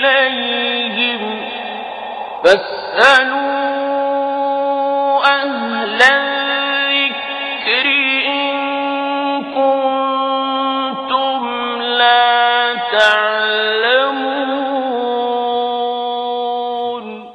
إليهم فاسألوا أهل الذكر إن كنتم لا تعلمون.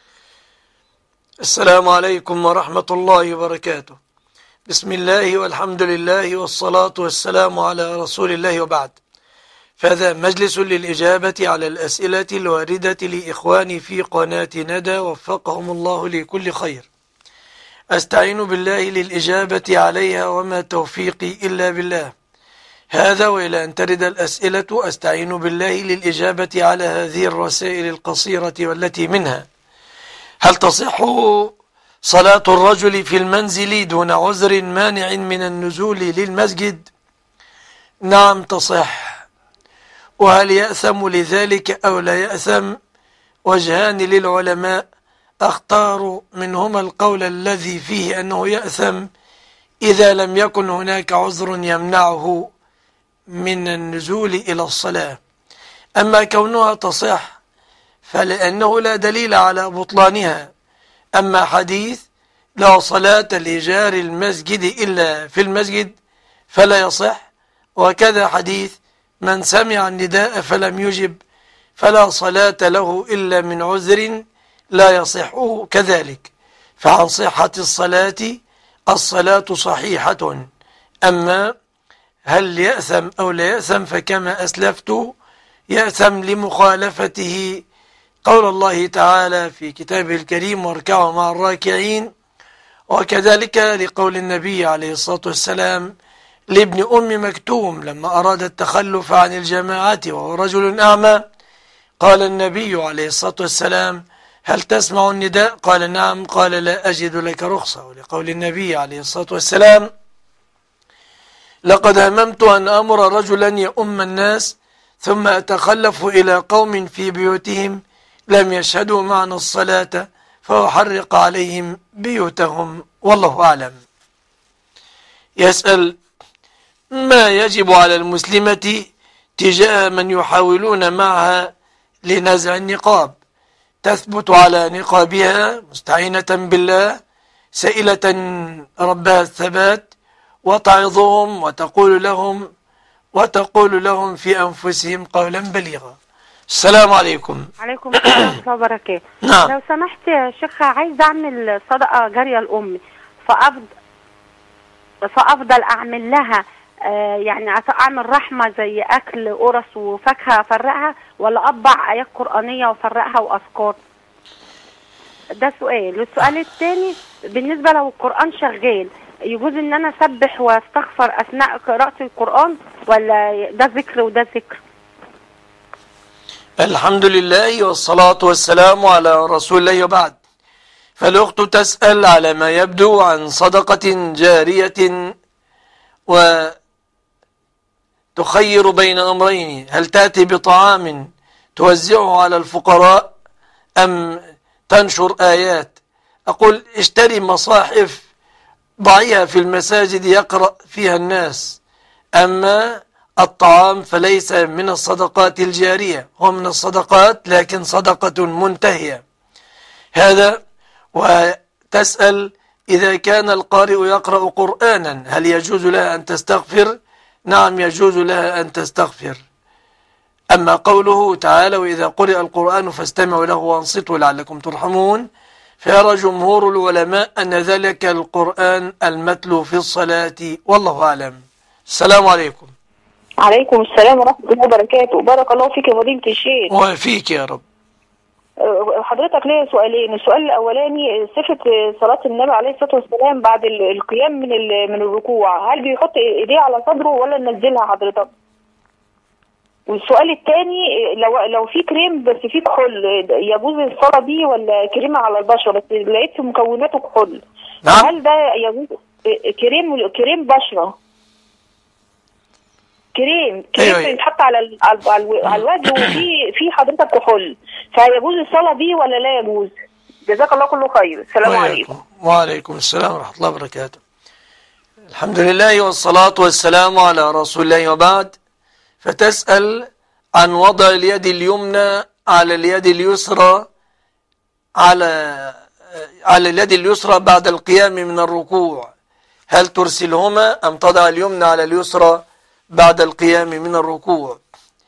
السلام عليكم ورحمة الله وبركاته. بسم الله والحمد لله والصلاة والسلام على رسول الله وبعد. فهذا مجلس للإجابة على الأسئلة الواردة لإخواني في قناة ندى وفقهم الله لكل خير. أستعين بالله للإجابة عليها وما توفيقي إلا بالله. هذا وإلى أن ترد الأسئلة أستعين بالله للإجابة على هذه الرسائل القصيرة والتي منها: هل تصح صلاة الرجل في المنزل دون عذر مانع من النزول للمسجد؟ نعم تصح. وهل يأثم لذلك أو لا يأثم؟ وجهان للعلماء، أختار منهما القول الذي فيه أنه يأثم إذا لم يكن هناك عذر يمنعه من النزول إلى الصلاة. أما كونها تصح فلأنه لا دليل على بطلانها. أما حديث لا صلاة لجار المسجد إلا في المسجد فلا يصح، وكذا حديث من سمع النداء فلم يجب فلا صلاة له إلا من عذر لا يصح كذلك. فعن صحة الصلاة صحيحة. أما هل يأثم أو لا يأثم فكما أسلفت يأثم لمخالفته قول الله تعالى في كتابه الكريم: واركعوا مع الراكعين، وكذلك لقول النبي عليه الصلاة والسلام لابن أم مكتوم لما أراد التخلف عن الجماعة وهو رجل أعمى، قال النبي عليه الصلاة والسلام: هل تسمع النداء؟ قال: نعم. قال: لا أجد لك رخصة. ولقول النبي عليه الصلاة والسلام: لقد هممت أن أمر رجلا يؤم الناس ثم أتخلف إلى قوم في بيوتهم لم يشهدوا معنا الصلاة فأحرق عليهم بيوتهم، والله أعلم. يسأل: ما يجب على المسلمة تجاه من يحاولون معها لنزع النقاب؟ تثبت على نقابها مستعينة بالله سائلة ربها الثبات، وتعظهم وتقول لهم في أنفسهم قولا بليغا. السلام عليكم. عليكم السلام ورحمة الله وبركاته. نعم. لو سمحت يا شيخ، عايز أعمل صدقة جارية لأمي، فأفضل أعمل لها يعني أعمل رحمة زي أكل قرص وفاكهة أفرقها، ولا أطبع آيات قرآنية وأفرقها وأذكار؟ ده سؤال. والسؤال الثاني: بالنسبة لو القرآن شغال يجوز إن أنا أسبح وأستغفر أثناء قراءة القرآن، ولا ده ذكر وده ذكر؟ الحمد لله والصلاة والسلام على رسول الله وبعد. فالأخت تسأل على ما يبدو عن صدقة جارية وتخير بين أمرين: هل تأتي بطعام توزعه على الفقراء أم تنشر آيات؟ أقول: اشتري مصاحف ضعيها في المساجد يقرأ فيها الناس. أما الطعام فليس من الصدقات الجارية، هو من الصدقات لكن صدقة منتهية. هذا. وتسأل: إذا كان القارئ يقرأ قرآنا هل يجوز لها أن تستغفر؟ نعم يجوز لها أن تستغفر. أما قوله تعالى: وإذا قرئ القرآن فاستمعوا له وانصتوا لعلكم ترحمون، فيرى جمهور العلماء أن ذلك القرآن المتلو في الصلاة، والله أعلم. السلام عليكم. عليكم السلام ورحمة الله وبركاته. بارك الله فيك يا فضيلة الشيخ. وفيك يا رب. حضرتك ليا سؤالين. السؤال الأولاني: صفة صلاة النبي عليه الصلاة والسلام بعد القيام من الركوع، هل بيحط إيديه على صدره ولا ننزلها حضرتك؟ والسؤال الثاني: لو في كريم بس في كحول يجوز الصلاة بيه، ولا كريمة على البشرة بس لقيت في مكوناته كحول؟ نعم. هل ده يجوز؟ كريم بشرة، كريم أيوة. يتحط على الوجه وفي حضرتك كحول، فيجوز الصلاة بيه ولا لا يجوز؟ جزاك الله كله خير. السلام عليكم. وعليكم السلام ورحمة الله وبركاته. الحمد لله والصلاة والسلام على رسول الله وبعد. فتسأل عن وضع اليد اليمنى على اليد اليسرى على اليد اليسرى بعد القيام من الركوع، هل ترسلهما أم تضع اليمنى على اليسرى بعد القيام من الركوع؟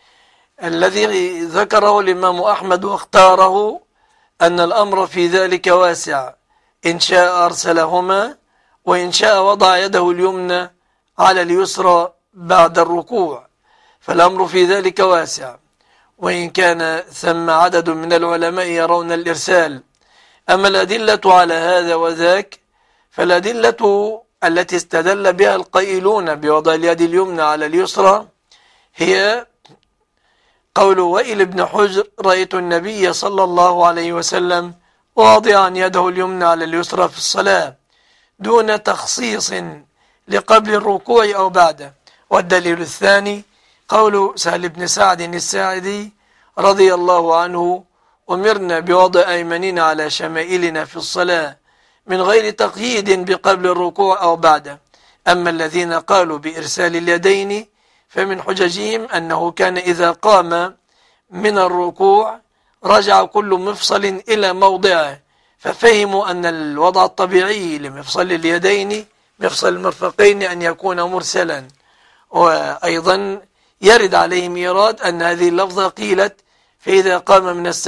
الذي ذكره الإمام أحمد واختاره أن الأمر في ذلك واسع، إن شاء أرسلهما، وإن شاء وضع يده اليمنى على اليسرى بعد الركوع، فالأمر في ذلك واسع، وإن كان ثم عدد من العلماء يرون الإرسال. أما الأدلة على هذا وذاك فالأدلة التي استدل بها القائلون بوضع اليد اليمنى على اليسرى هي قول وائل بن حجر: رأيت النبي صلى الله عليه وسلم واضعا يده اليمنى على اليسرى في الصلاة دون تخصيص لقبل الركوع أو بعده. والدليل الثاني قول سهل بن سعد الساعدي رضي الله عنه: أمرنا بوضع أيمننا على شمائلنا في الصلاة من غير تقييد بقبل الركوع أو بعده. أما الذين قالوا بإرسال اليدين فمن حججهم أنه كان إذا قام من الركوع رجع كل مفصل إلى موضعه، ففهموا أن الوضع الطبيعي لمفصل اليدين مفصل المرفقين أن يكون مرسلا. وأيضا يرد عليهم إيراد أن هذه اللفظة قيلت فإذا قام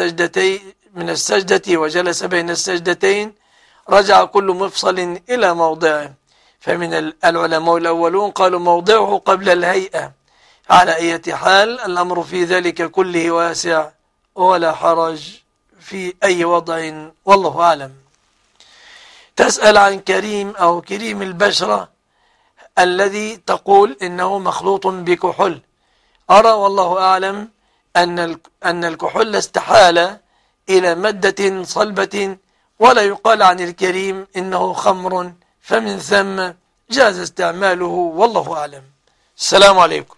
من السجدة وجلس بين السجدتين رجع كل مفصل إلى موضعه. فمن العلماء الأولون قالوا موضعه قبل الهيئة. على أي حال الأمر في ذلك كله واسع ولا حرج في أي وضع، والله أعلم. تسأل عن كريم أو كريم البشرة الذي تقول إنه مخلوط بكحول. أرى والله أعلم أن الكحول استحال إلى مادة صلبة، ولا يقال عن الكريم إنه خمر، فمن ثم جاز استعماله، والله أعلم. السلام عليكم.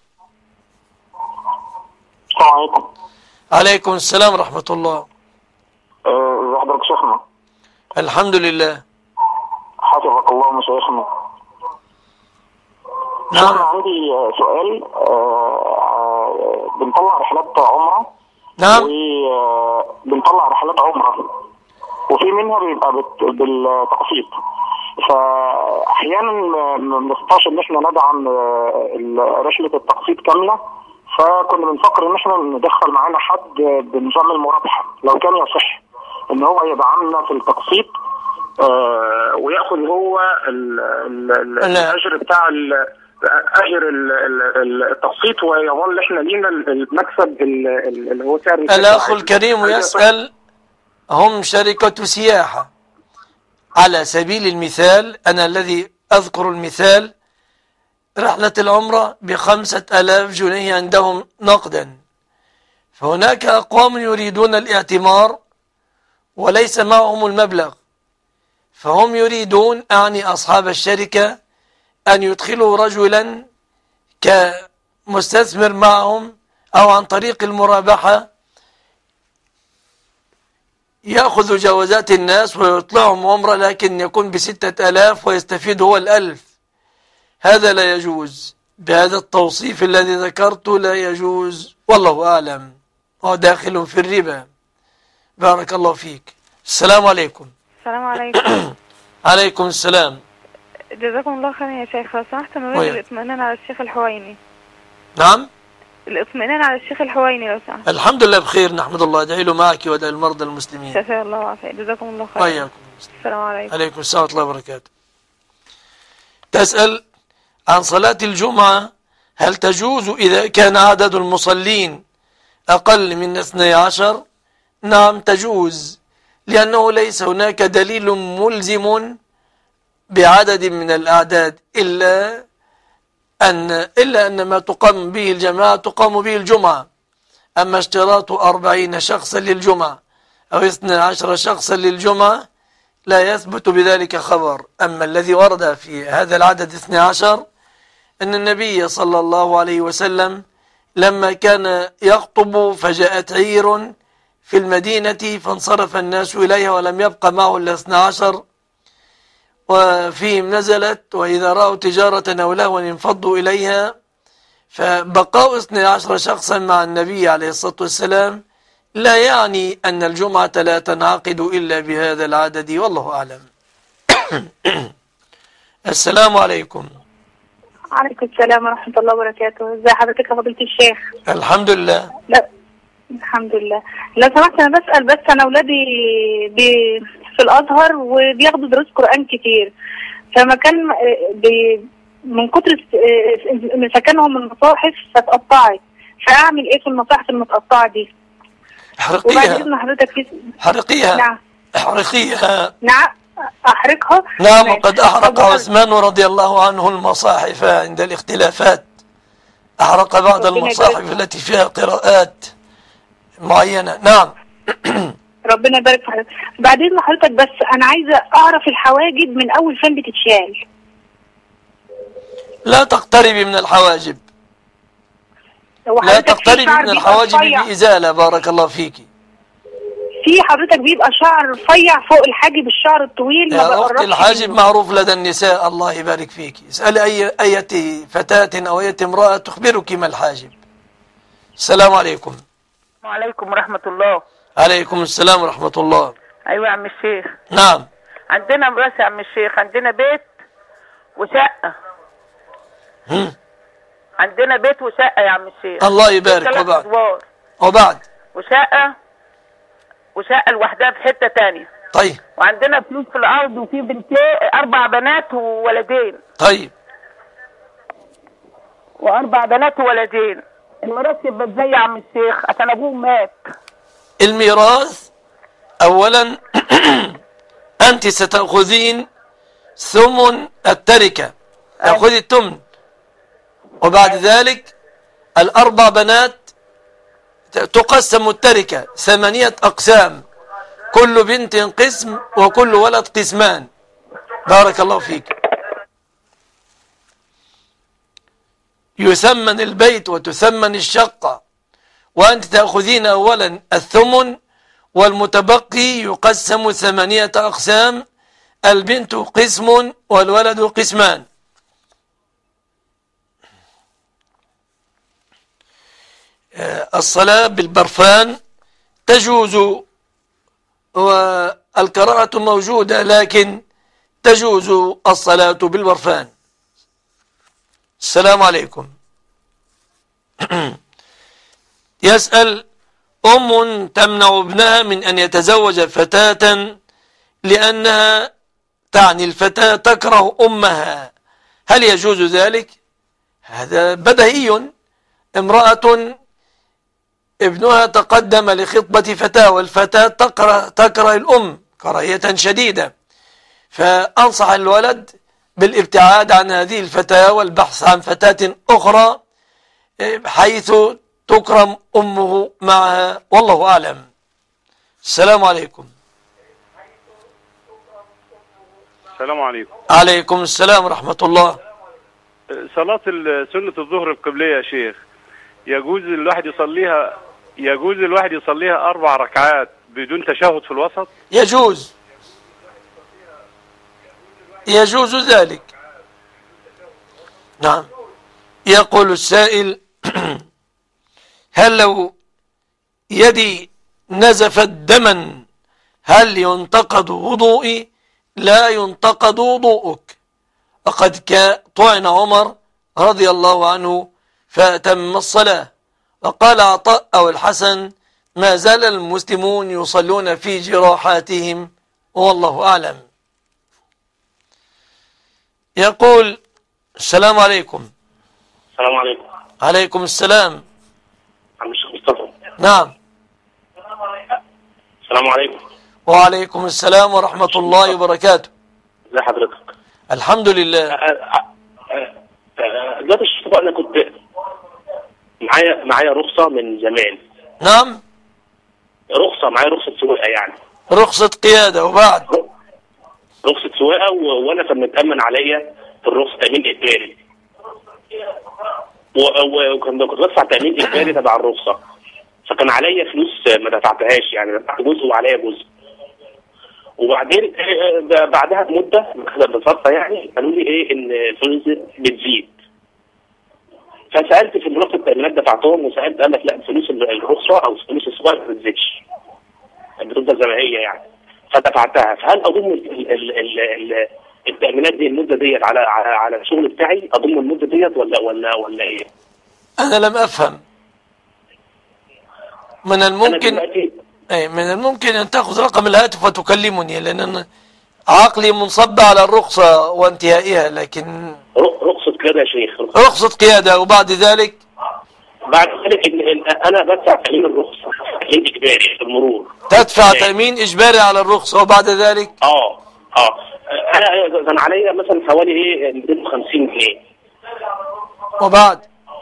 السلام عليكم. عليكم السلام ورحمة الله. ازي حضرتك شيخنا؟ الحمد لله. حفظك الله مشايخنا. نعم. شيخنا عندي سؤال. بنطلع رحلات عمرة. نعم. وبنطلع رحلات عمرة وفي منها بيبقى بالتقسيط، فأحيانا ما بنستطيعش إن احنا ندعم رحلة التقسيط كاملة، فكنا بنفكر إن احنا ندخل معانا حد بنظام المرابحة لو كان يصح إن هو يدعمنا في التقسيط، ويأخذ هو الأجر بتاع أجر التقسيط، ويظل احنا لينا المكسب اللي هو سعر. الأخ الكريم يسأل: هم شركة سياحة على سبيل المثال، أنا الذي أذكر المثال رحلة العمرة ب5,000 جنيه عندهم نقدا، فهناك أقوام يريدون الاعتمار وليس معهم المبلغ، فهم يريدون أعني أصحاب الشركة أن يدخلوا رجلا كمستثمر معهم أو عن طريق المرابحة يأخذ جوازات الناس ويطلعهم عمرة، لكن يكون ب6,000 ويستفيد هو 1,000. هذا لا يجوز، بهذا التوصيف الذي ذكرته لا يجوز، والله أعلم، هو داخل في الربا. بارك الله فيك. السلام عليكم. السلام عليكم. عليكم السلام. جزاكم الله خيرا يا شيخ. لو سمحت نريد الاطمئنان على الشيخ الحويني. نعم. الاطمئنان على الشيخ الحويني لو سمحت. الحمد لله بخير، نحمد الله. ادعي له معك وادعي المرضى المسلمين. شفاء الله وعافية. جزاكم الله خيرا. وإياكم. السلام عليكم. عليكم السلام ورحمة الله وبركاته. تسأل عن صلاة الجمعة: هل تجوز إذا كان عدد المصلين أقل من 12؟ نعم تجوز، لأنه ليس هناك دليل ملزم بعدد من الأعداد إلا أن ما تقام به الجماعة تقام به الجمعة. أما اشتراط 40 شخصا للجمعة أو 12 شخصا للجمعة لا يثبت بذلك خبر. أما الذي ورد في هذا العدد 12 أن النبي صلى الله عليه وسلم لما كان يخطب فجاءت عير في المدينة فانصرف الناس إليها ولم يبقى معه إلا 12، وفيهم نزلت: وإذا رأوا تجارة أو لهوا انفضوا إليها. فبقاء 12 شخصا مع النبي عليه الصلاة والسلام لا يعني أن الجمعة لا تنعقد إلا بهذا العدد، والله أعلم. السلام عليكم. عليكم السلام ورحمة الله وبركاته. ازي حضرتك يا فضيلة الشيخ؟ الحمد لله. لا الحمد لله. لو سمحت انا بسأل، بس انا اولادي في الازهر وبياخدوا دروس قرآن كتير، فما كان من كتر سكنهم المصاحف فتقطعت، فاعمل ايه في المصاحف المتقطعة دي؟ وبعد احرقيها. اذن حضرتك حرقيها. نعم. احرقيها. نعم احرقها. نعم، ماشي. وقد أحرق عثمان رضي الله عنه المصاحف عند الاختلافات، أحرق بعض ربنا المصاحف التي فيها قراءات معينة. نعم. ربنا يبارك في حضرتك. بعد اذن حضرتك بس انا عايزه اعرف الحواجب من اول فين بتتشال. لا تقتربي من الحواجب، لا تقتربي من الحواجب بإزالة. بارك الله فيك. في حضرتك بيبقى شعر رفيع فوق الحاجب، الشعر الطويل ما يا أخت، بقربش الحاجب منه. معروف لدى النساء. الله يبارك فيك. اسألي أي فتاة أو أي امرأة تخبرك ما الحاجب. السلام عليكم. وعليكم ورحمة الله. عليكم السلام ورحمة الله. أيوة يا عم الشيخ. نعم. عندنا بس يا عم الشيخ، عندنا بيت وشقة. عندنا بيت وشقة يا عم الشيخ. الله يبارك. وبعد وشقة لوحدها في حتة تانية. طيب. وعندنا فلوس في الأرض، وفي بنتين 4 بنات وولدين. طيب. و4 بنات وولدين. الميراث يبقى ازاي يا عم الشيخ عشان أبوه مات؟ الميراث أولا أنت ستأخذين ثمن التركة، تأخذي الثمن، وبعد ذلك 4 بنات تقسم التركة 8 أقسام، كل بنت قسم وكل ولد قسمان. بارك الله فيك. يثمن البيت وتثمن الشقة، وأنت تأخذين أولا الثمن، والمتبقي يقسم 8 أقسام، البنت قسم والولد قسمان. الصلاة بالبرفان تجوز، والقراءة موجودة، لكن تجوز الصلاة بالبرفان. السلام عليكم. يسأل: أم تمنع ابنها من أن يتزوج فتاة لأنها تعني الفتاة تكره أمها، هل يجوز ذلك؟ هذا بديهي. امرأة ابنها تقدم لخطبة فتاة، والفتاة تكره الأم كراهية شديدة، فأنصح الولد بالابتعاد عن هذه الفتاة والبحث عن فتاة أخرى حيث تكرم أمه معها، والله أعلم. السلام عليكم. السلام عليكم. عليكم السلام ورحمة الله. صلاة سنة الظهر القبلية يا شيخ، يجوز الواحد يصليها 4 ركعات بدون تشهد في الوسط؟ يجوز ذلك. نعم. يقول السائل: هل لو يدي نزفت دما هل ينتقد وضوئي؟ لا ينتقد وضوءك، وقد طعن عمر رضي الله عنه فأتم الصلاة. وقال عطاء أو الحسن: ما زال المسلمون يصلون في جراحاتهم، والله أعلم. يقول: السلام عليكم. السلام عليكم. عليكم السلام. عم الشيخ مصطفى. نعم. السلام عليكم. وعليكم السلام ورحمة الله وبركاته. ازي حضرتك؟ الحمد لله. دلوقتي الشيخ انا كنت معايا رخصة من زمان. نعم. معايا رخصة سواقة يعني. رخصة قيادة، وبعد رخصة سواقة وانا كان متأمن عليا في الرخصة تأمين إجباري. وكنت بدفع تأمين إجباري تبع الرخصة، فكان عليا فلوس ما دفعتهاش، يعني دفعت جزء وعليا جزء. وبعدين بعدها بمدة بفترة يعني قالوا لي ايه ان الفلوس بتزيد، فسالت في رخصه التامينات دفعتهم، وسالت قال لك لا فلوس الرخصه او فلوس السواق ما بتزيدش، بتفضل زي ما هي يعني. فدفعتها. فهل اضم التامينات دي المده ديت على الشغل بتاعي؟ اضم المده ديت ولا ايه؟ انا لم افهم. من الممكن ان تاخذ رقم الهاتف وتكلمني، لان أنا عقلي منصب على الرخصة وانتهائها. لكن رخصة قيادة يا شيخ، رخصة قيادة. وبعد ذلك أنا بدفع تأمين الرخصة، تأمين إجباري في المرور. تدفع تأمين إجباري على الرخصة، وبعد ذلك أنا كان عليا مثلا حوالي 250 جنيه. وبعد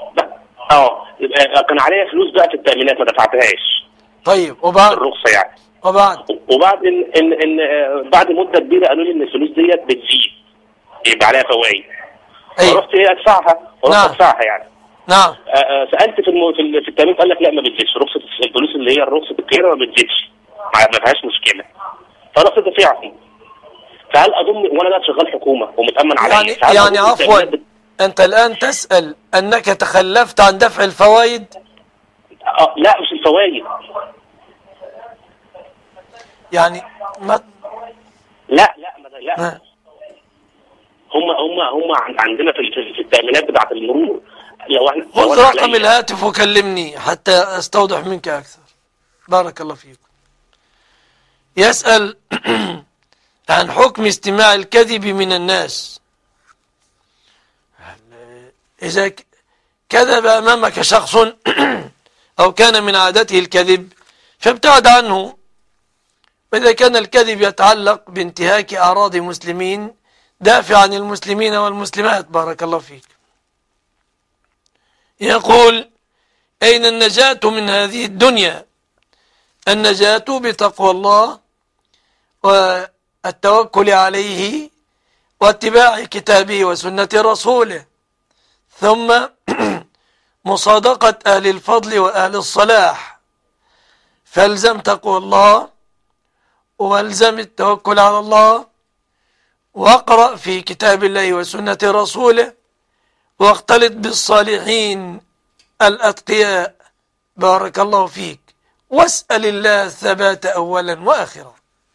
يبقى كان عليا فلوس بقى في التأمينات ما دفعتهاش. طيب وبعد الرخصة يعني. وبعد إن بعد مدة كبيرة قالوا لي إن الفلوس ديت بتزيد، يبقى عليها فوائد. فرحت أدفعها، أدفعها يعني. نعم. سألت في التأمين قال لك لا ما بتزيدش، رخصة الفلوس اللي هي رخصة القيادة ما بتزيدش، ما فيهاش مشكلة. فرحت دافعهم. فهل أضم وأنا لا شغال حكومة ومتأمن عليا؟ يعني عفوا أنت الآن تسأل أنك تخلفت عن دفع الفوائد؟ لا مش الفوائد. يعني ما لا هم عندنا في التأمينات بتاعة المرور. خذ رقم الهاتف وكلمني حتى استوضح منك أكثر. بارك الله فيكم. يسأل عن حكم استماع الكذب من الناس. إذا كذب أمامك شخص أو كان من عادته الكذب فابتعد عنه. وإذا كان الكذب يتعلق بانتهاك أعراض مسلمين دافع عن المسلمين والمسلمات. بارك الله فيك. يقول: أين النجاة من هذه الدنيا؟ النجاة بتقوى الله والتوكل عليه واتباع كتابه وسنة رسوله، ثم مصادقة أهل الفضل وأهل الصلاح. فالزم تقوى الله والزم التوكل على الله، واقرأ في كتاب الله وسنة رسوله، واختلط بالصالحين الأتقياء. بارك الله فيك. واسأل الله الثبات أولا وآخرا.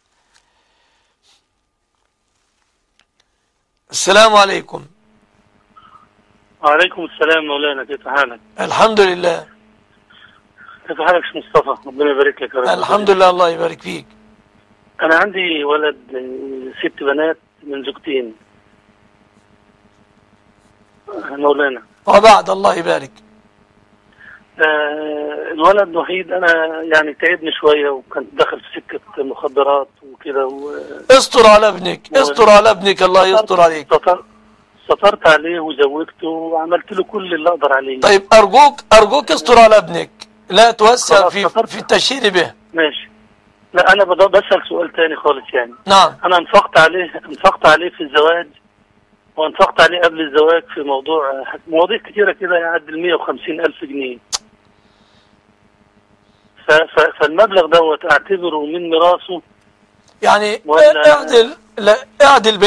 السلام عليكم. وعليكم السلام مولانا، كيف حالك؟ الحمد لله. كيف حالك يا مصطفى؟ ربنا يبارك لك يا رب. الحمد لله، الله يبارك فيك. أنا عندي ولد 6 بنات من زوجتين مولانا. وبعد الله يبارك. الولد الوحيد أنا يعني تعبني شوية، وكنت داخل في سكة مخدرات وكده استر على ابنك، استر على ابنك، الله يستر عليك. سطرت عليه وزوجته وعملت له كل اللي أقدر عليه. طيب أرجوك استر على ابنك، لا توسع في التشهير به. ماشي. لا أنا بسأل سؤال تاني خالص يعني. نعم. أنا انفقت عليه في الزواج، وانفقت عليه قبل الزواج في مواضيع كتيرة كده يعدي 150,000 جنيه. فالمبلغ دوت أعتبره من ميراثه يعني. اعدل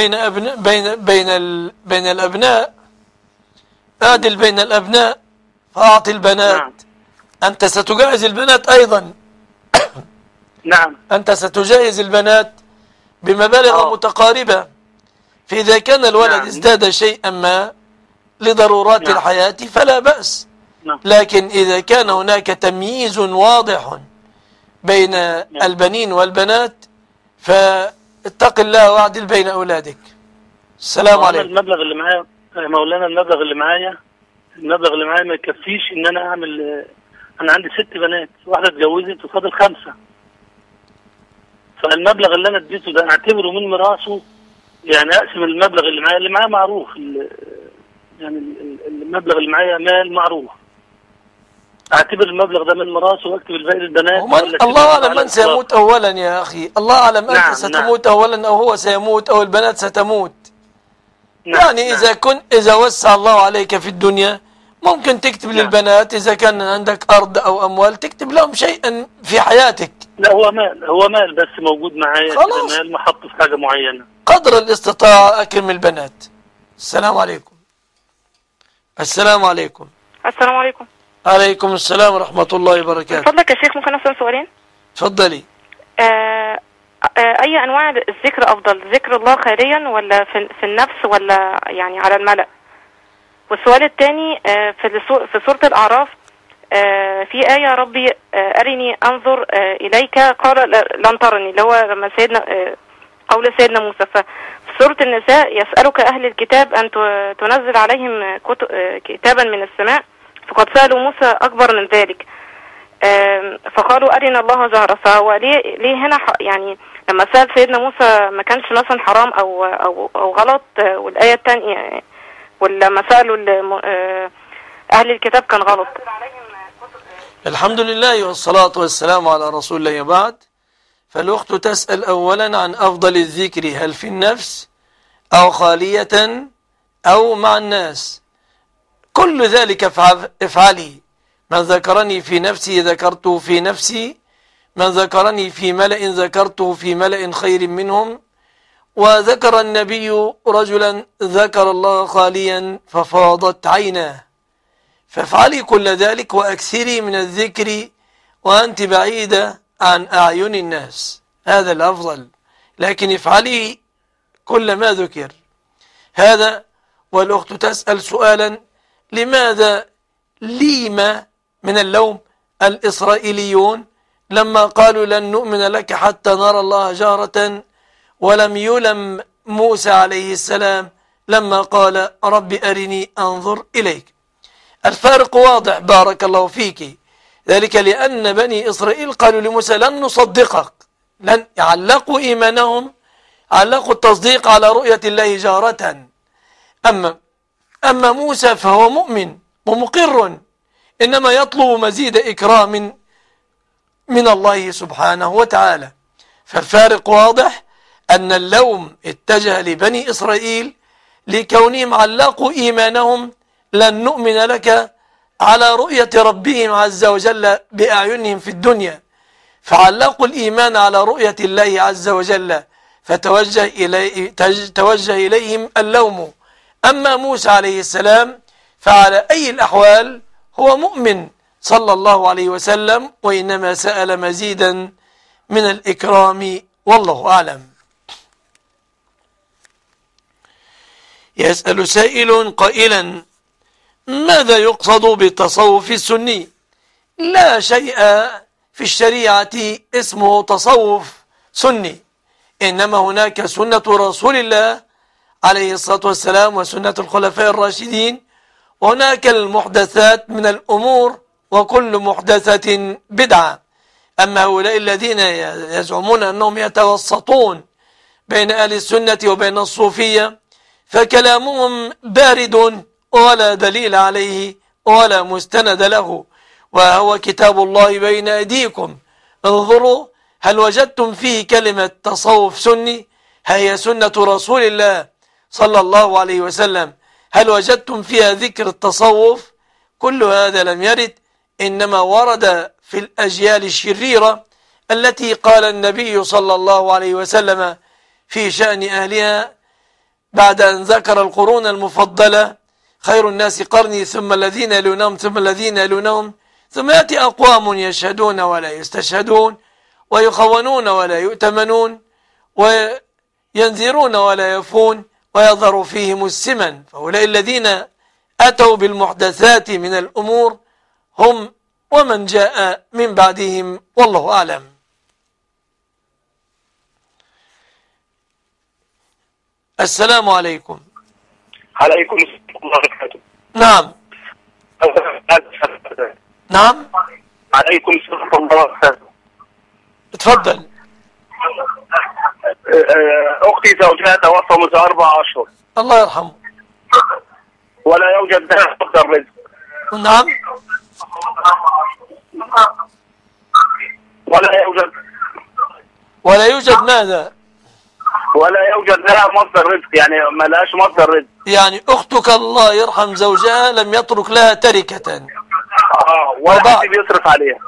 بين الأبناء. اعدل بين الأبناء فأعطي البنات. نعم. أنت ستجهز البنات أيضا. نعم. أنت ستجهز البنات بمبالغ متقاربة. فإذا كان الولد ازداد شيئا ما لضرورات الحياة فلا بأس. لكن إذا كان هناك تمييز واضح بين البنين والبنات فاتق الله واعدل بين أولادك. السلام عليكم. المبلغ اللي معايا مولانا، المبلغ اللي معايا ما يكفيش ان انا اعمل. انا عندي 6 بنات، واحدة اتجوزت وفاضل 5. فالمبلغ اللي انا اديته ده اعتبره من ميراثه، يعني اقسم المبلغ اللي معايا معروف، يعني المبلغ اللي معايا مال معروف، اعتبر المبلغ ده من ميراثه واكتب الباقي للبنات. الله اعلم من سيموت اولا يا اخي، الله اعلم. انت ستموت اولا او هو سيموت او البنات ستموت. يعني اذا وسع الله عليك في الدنيا ممكن تكتب للبنات، اذا كان عندك ارض او اموال تكتب لهم شيئا في حياتك. لا هو مال بس موجود معايا كده، مال محط في حاجة معينة قدر الاستطاعة. اكرم البنات. السلام عليكم. السلام عليكم. السلام عليكم. عليكم السلام ورحمة الله وبركاته. فضلك يا شيخ ممكن أسأل سؤالين؟ تفضلي. أي أنواع الذكر أفضل؟ ذكر الله خاليا ولا في النفس ولا يعني على الملأ؟ والسؤال الثاني في سورة الأعراف في آية ربي أرني أنظر إليك قال لن ترني، اللي هو لما قول سيدنا موسى. في سورة النساء يسألك أهل الكتاب أن تنزل عليهم كتابا من السماء، فقد سألوا موسى أكبر من ذلك فقالوا أرنا الله جهرة. فهو ليه هنا يعني لما سأل سيدنا موسى ما كانش مثلا حرام أو غلط، والآية الثانية ولما سألوا أهل الكتاب كان غلط؟ الحمد لله والصلاة والسلام على رسول الله. بعد فالأخت تسأل أولا عن أفضل الذكر، هل في النفس أو خالية أو مع الناس؟ كل ذلك افعلي. من ذكرني في نفسي ذكرته في نفسي، من ذكرني في ملأ ذكرته في ملأ خير منهم. وذكر النبي رجلا ذكر الله خاليا ففاضت عيناه. فافعلي كل ذلك وأكثري من الذكر وأنت بعيدة عن أعين الناس، هذا الأفضل. لكن افعلي كل ما ذكر هذا. والأخت تسأل سؤالا لماذا ليما من اللوم الإسرائيليون لما قالوا لن نؤمن لك حتى نرى الله جهرة، ولم يلم موسى عليه السلام لما قال رب أرني أنظر إليك. الفارق واضح بارك الله فيك. ذلك لأن بني إسرائيل قالوا لموسى لن نصدقك، لن علقوا إيمانهم، علقوا التصديق على رؤية الله جهرة. أما موسى فهو مؤمن ومقر، إنما يطلب مزيد إكرام من الله سبحانه وتعالى. فالفارق واضح أن اللوم اتجه لبني إسرائيل لكونهم علقوا إيمانهم لن نؤمن لك على رؤية ربهم عز وجل بأعينهم في الدنيا، فعلقوا الإيمان على رؤية الله عز وجل، فتوجه إليهم اللوم. أما موسى عليه السلام فعلى أي الأحوال هو مؤمن صلى الله عليه وسلم، وإنما سأل مزيدا من الإكرام والله أعلم. يسأل سائل قائلا ماذا يقصد بالتصوف السني؟ لا شيء في الشريعة اسمه تصوف سني، إنما هناك سنة رسول الله عليه الصلاة والسلام وسنة الخلفاء الراشدين، وهناك المحدثات من الأمور، وكل محدثة بدعة. أما هؤلاء الذين يزعمون أنهم يتوسطون بين أهل السنة وبين الصوفية فكلامهم بارد ولا دليل عليه ولا مستند له، وهو كتاب الله بين أيديكم، انظروا هل وجدتم فيه كلمة تصوف سني؟ هي سنة رسول الله صلى الله عليه وسلم، هل وجدتم فيها ذكر التصوف؟ كل هذا لم يرد، إنما ورد في الأجيال الشريرة التي قال النبي صلى الله عليه وسلم في شأن أهلها بعد أن ذكر القرون المفضلة: خير الناس قرني ثم الذين يلونهم ثم الذين يلونهم ثم يأتي أقوام يشهدون ولا يستشهدون ويخونون ولا يؤتمنون وينذرون ولا يفون ويظهر فيهم السمن. فأولئك الذين أتوا بالمحدثات من الأمور هم ومن جاء من بعدهم، والله أعلم. السلام عليكم. عليكم السلام ورحمة الله وبركاته. نعم. نعم. عليكم السلام ورحمة الله وبركاته. اتفضل. أختي زوجها توفى منذ 4 أشهر. الله يرحمه. ولا يوجد لها مصدر رزق. نعم. ولا يوجد ماذا؟ ولا يوجد لها مصدر رزق، يعني ما لهاش مصدر رزق. يعني أختك الله يرحم زوجها لم يترك لها تركة. ولا حد بيصرف عليها.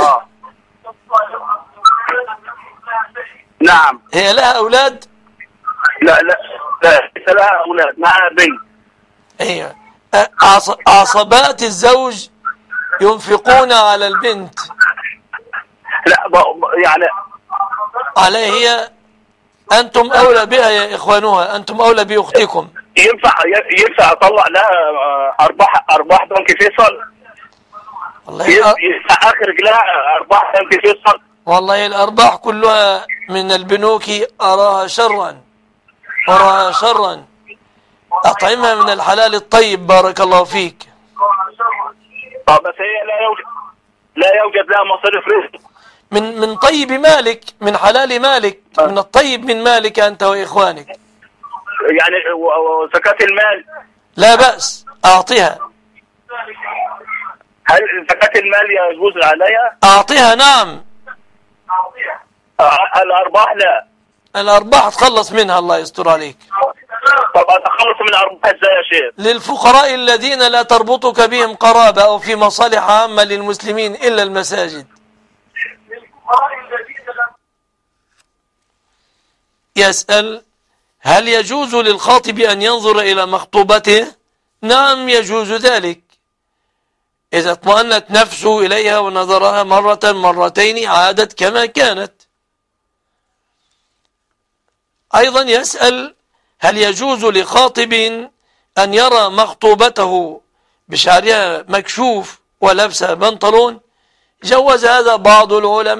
نعم. هي لها أولاد؟ لا ليس لها أولاد، معها بنت. ايوه، عصبات الزوج ينفقون على البنت. لا يعني عليه هي. أنتم أولى بها يا إخوانها، أنتم أولى بأختكم. ينفع أطلع لها أرباح بنك فيصل؟ والله ينفع أخرج لها أرباح بنك فيصل؟ والله الأرباح كلها من البنوك أراها شرا، وراها شرا. أطعمها من الحلال الطيب. بارك الله فيك. بس هي لا يوجد لها مصاريف رزق من طيب مالك، من حلال مالك، من الطيب من مالك أنت وإخوانك. يعني زكاة المال لا بأس، أعطيها. هل زكاة المال يجوز عليها؟ أعطيها. نعم. الأرباح لا. الأرباح تخلص منها، الله يستر عليك. طب أتخلص من الأرباح إزاي يا شيخ؟ للفقراء الذين لا تربطك بهم قرابة أو في مصالح عامة للمسلمين إلا المساجد. يسأل: هل يجوز للخاطب أن ينظر إلى مخطوبته؟ نعم يجوز ذلك إذا اطمأنت نفسه إليها ونظرها مرة مرتين عادت كما كانت. أيضا يسأل: هل يجوز لخاطب أن يرى مخطوبته بشعرها مكشوف ولبسها بنطلون؟ جوز هذا بعض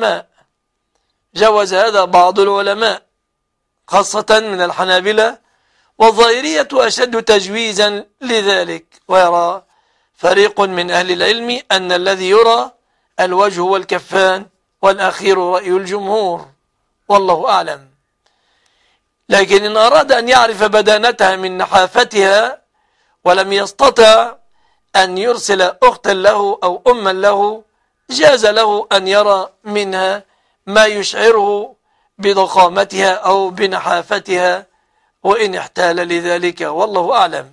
العلماء، خاصة من الحنابلة، والظاهرية أشد تجويزا لذلك. ويرى فريق من أهل العلم أن الذي يرى الوجه والكفان، والأخير رأي الجمهور، والله أعلم. لكن إن أراد أن يعرف بدانتها من نحافتها ولم يستطع أن يرسل أختا له أو أما له، جاز له أن يرى منها ما يشعره بضخامتها أو بنحافتها، وإن احتال لذلك، والله أعلم.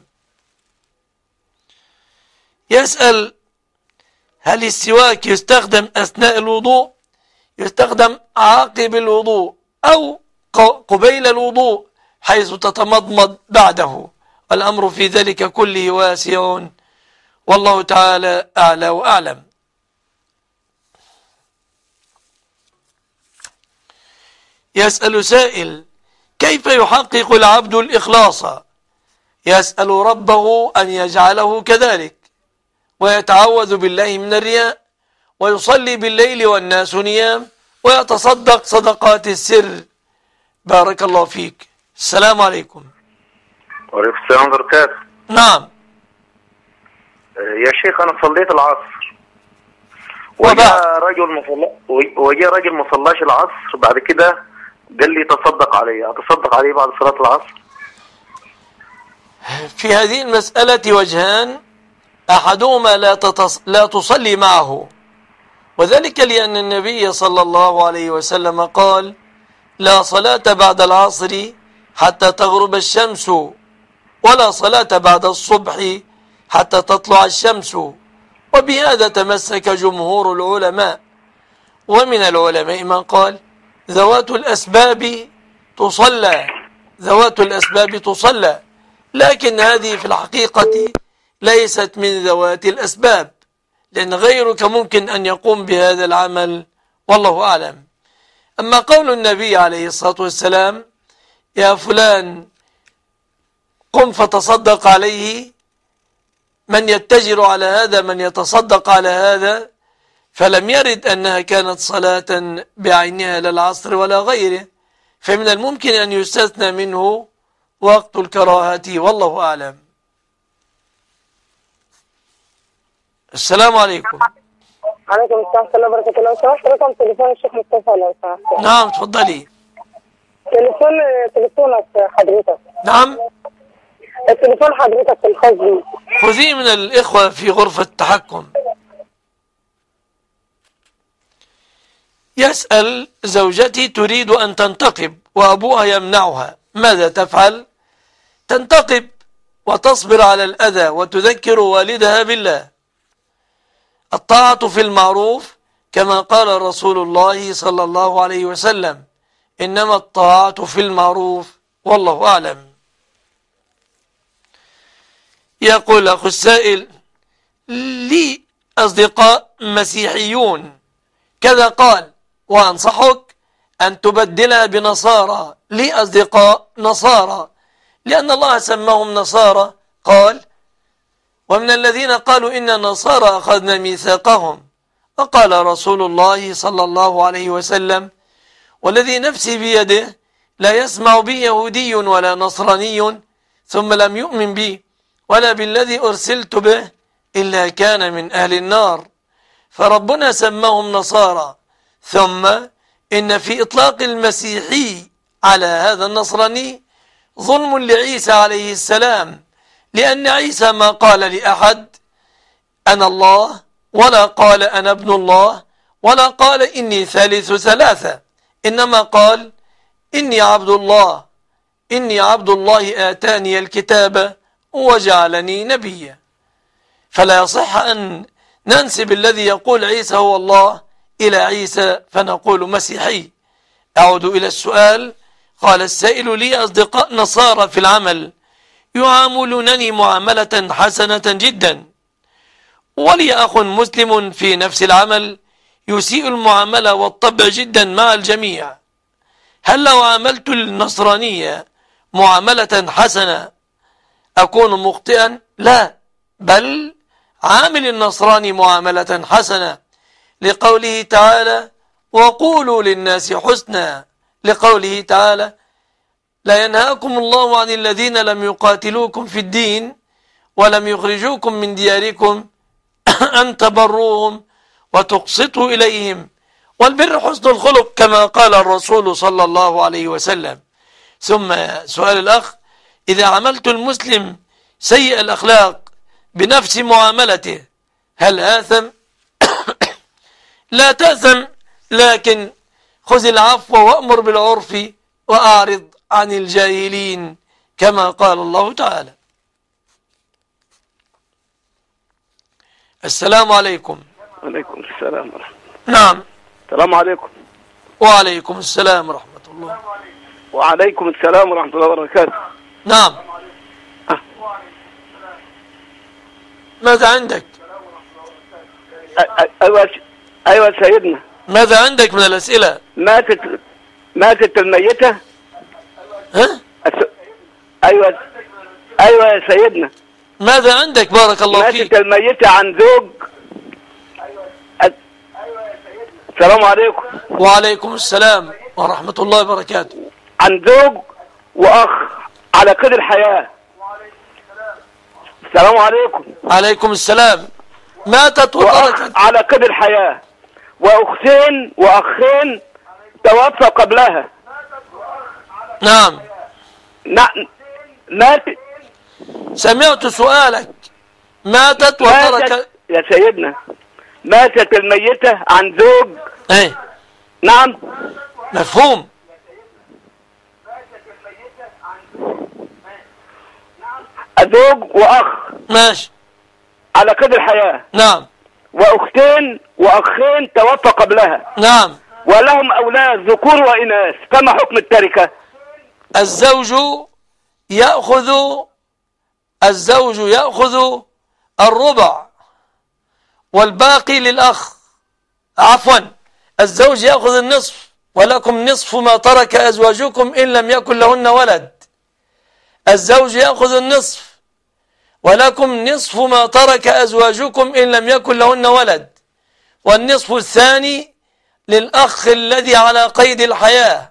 يسأل: هل السواك يستخدم أثناء الوضوء؟ يستخدم عقب الوضوء أو قبيل الوضوء حيث تتمضمض بعده، الأمر في ذلك كله واسع، والله تعالى أعلى وأعلم. يسأل سائل: كيف يحقق العبد الإخلاص؟ يسأل ربه أن يجعله كذلك، ويتعوذ بالله من الرياء، ويصلي بالليل والناس نيام، ويتصدق صدقات السر. بارك الله فيك. السلام عليكم. وعليكم السلام ورحمة الله وبركاته. نعم يا شيخ، أنا صليت العصر وجاء رجل ما صلاش العصر، بعد كده قال لي تصدق علي. أتصدق عليه بعد صلاة العصر؟ في هذه المسألة وجهان: أحدهما لا تصلي معه، وذلك لأن النبي صلى الله عليه وسلم قال: لا صلاة بعد العصر حتى تغرب الشمس، ولا صلاة بعد الصبح حتى تطلع الشمس. وبهذا تمسك جمهور العلماء، ومن العلماء من قال: ذوات الأسباب تصلى، لكن هذه في الحقيقة ليست من ذوات الأسباب، لأن غيرك ممكن أن يقوم بهذا العمل، والله أعلم. أما قول النبي عليه الصلاة والسلام: يا فلان قم فتصدق عليه، من يتجر على هذا، من يتصدق على هذا، فلم يرد أنها كانت صلاة بعينها للعصر ولا غيره، فمن الممكن أن يستثنى منه وقت الكراهة، والله أعلم. السلام عليكم. عليكم السلام ورحمة الله وبركاته. لو سمحت رقم تليفون الشيخ مصطفى لو سمحت. نعم تفضلي. تليفونك حضرتك. نعم التليفون حضرتك في الخاص بي. خذيه من الإخوة في غرفة التحكم. يسأل: زوجتي تريد أن تنتقب وأبوها يمنعها، ماذا تفعل؟ تنتقب وتصبر على الأذى وتذكر والدها بالله. الطاعة في المعروف كما قال رسول الله صلى الله عليه وسلم: إنما الطاعة في المعروف، والله أعلم. يقول أخو السائل: لي أصدقاء مسيحيون كذا قال، وأنصحك أن تبدلها بنصارى. لي أصدقاء نصارى، لأن الله سماهم نصارى، قال: ومن الذين قالوا إن النصارى أخذنا ميثاقهم. وقال رسول الله صلى الله عليه وسلم: والذي نفسي بيده لا يسمع بي يهودي ولا نصراني ثم لم يؤمن بي ولا بالذي أرسلت به إلا كان من أهل النار. فربنا سماهم نصارى. ثم إن في إطلاق المسيحي على هذا النصراني ظلم لعيسى عليه السلام، لأن عيسى ما قال لأحد أنا الله، ولا قال أنا ابن الله، ولا قال إني ثالث ثلاثة، إنما قال إني عبد الله، إني عبد الله آتاني الكتاب وجعلني نبيا. فلا يصح أن ننسب الذي يقول عيسى هو الله إلى عيسى فنقول مسيحي. أعود إلى السؤال. قال السائل: لي أصدقاء نصارى في العمل يعاملونني معاملة حسنة جدا، ولي أخ مسلم في نفس العمل يسيء المعاملة والطبع جدا مع الجميع. هل لو عاملت النصرانية معاملة حسنة أكون مخطئا؟ لا، بل عامل النصراني معاملة حسنة، لقوله تعالى: وقولوا للناس حسنا، لقوله تعالى: لا ينهاكم الله عن الذين لم يقاتلوكم في الدين ولم يخرجوكم من دياركم أن تبروهم وتقسطوا إليهم، والبر حسن الخلق كما قال الرسول صلى الله عليه وسلم. ثم سؤال الأخ: إذا عملت المسلم سيء الأخلاق بنفس معاملته هل آثم؟ لا تأثم، لكن خذ العفو وأمر بالعرف وأعرض عن الجاهلين كما قال الله تعالى. السلام عليكم. وعليكم السلام ورحمة الله. نعم. السلام عليكم. وعليكم السلام ورحمة الله. وعليكم السلام ورحمة الله وبركاته. نعم. ماذا عندك؟ أيوة سيدنا. ماذا عندك من الأسئلة؟ ماتت الميتة. ها؟ أيوة يا سيدنا. ماذا عندك بارك الله فيك؟ ماتت الميتة عن زوج. السلام عليكم. وعليكم السلام ورحمة الله وبركاته. عن زوج وأخ على قيد الحياة. السلام عليكم. عليكم السلام. ماتت وتركت على قيد الحياة، وأختين وأخين توفى قبلها. نعم. ماتت. سمعت سؤالك. ماتت وتركت يا سيدنا. ماتت الميتة عن زوج. ايه. نعم. مفهوم. زوج وأخ. ماشي. على قيد الحياة. نعم. وأختين وأخين توفى قبلها. نعم. ولهم أولاد ذكور وإناث، فما حكم التركة؟ الزوج يأخذ الربع والباقي للأخ. عفوا، الزوج يأخذ النصف، ولكم نصف ما ترك أزواجكم إن لم يكن لهن ولد. الزوج يأخذ النصف، ولكم نصف ما ترك أزواجكم إن لم يكن لهن ولد، والنصف الثاني للأخ الذي على قيد الحياة.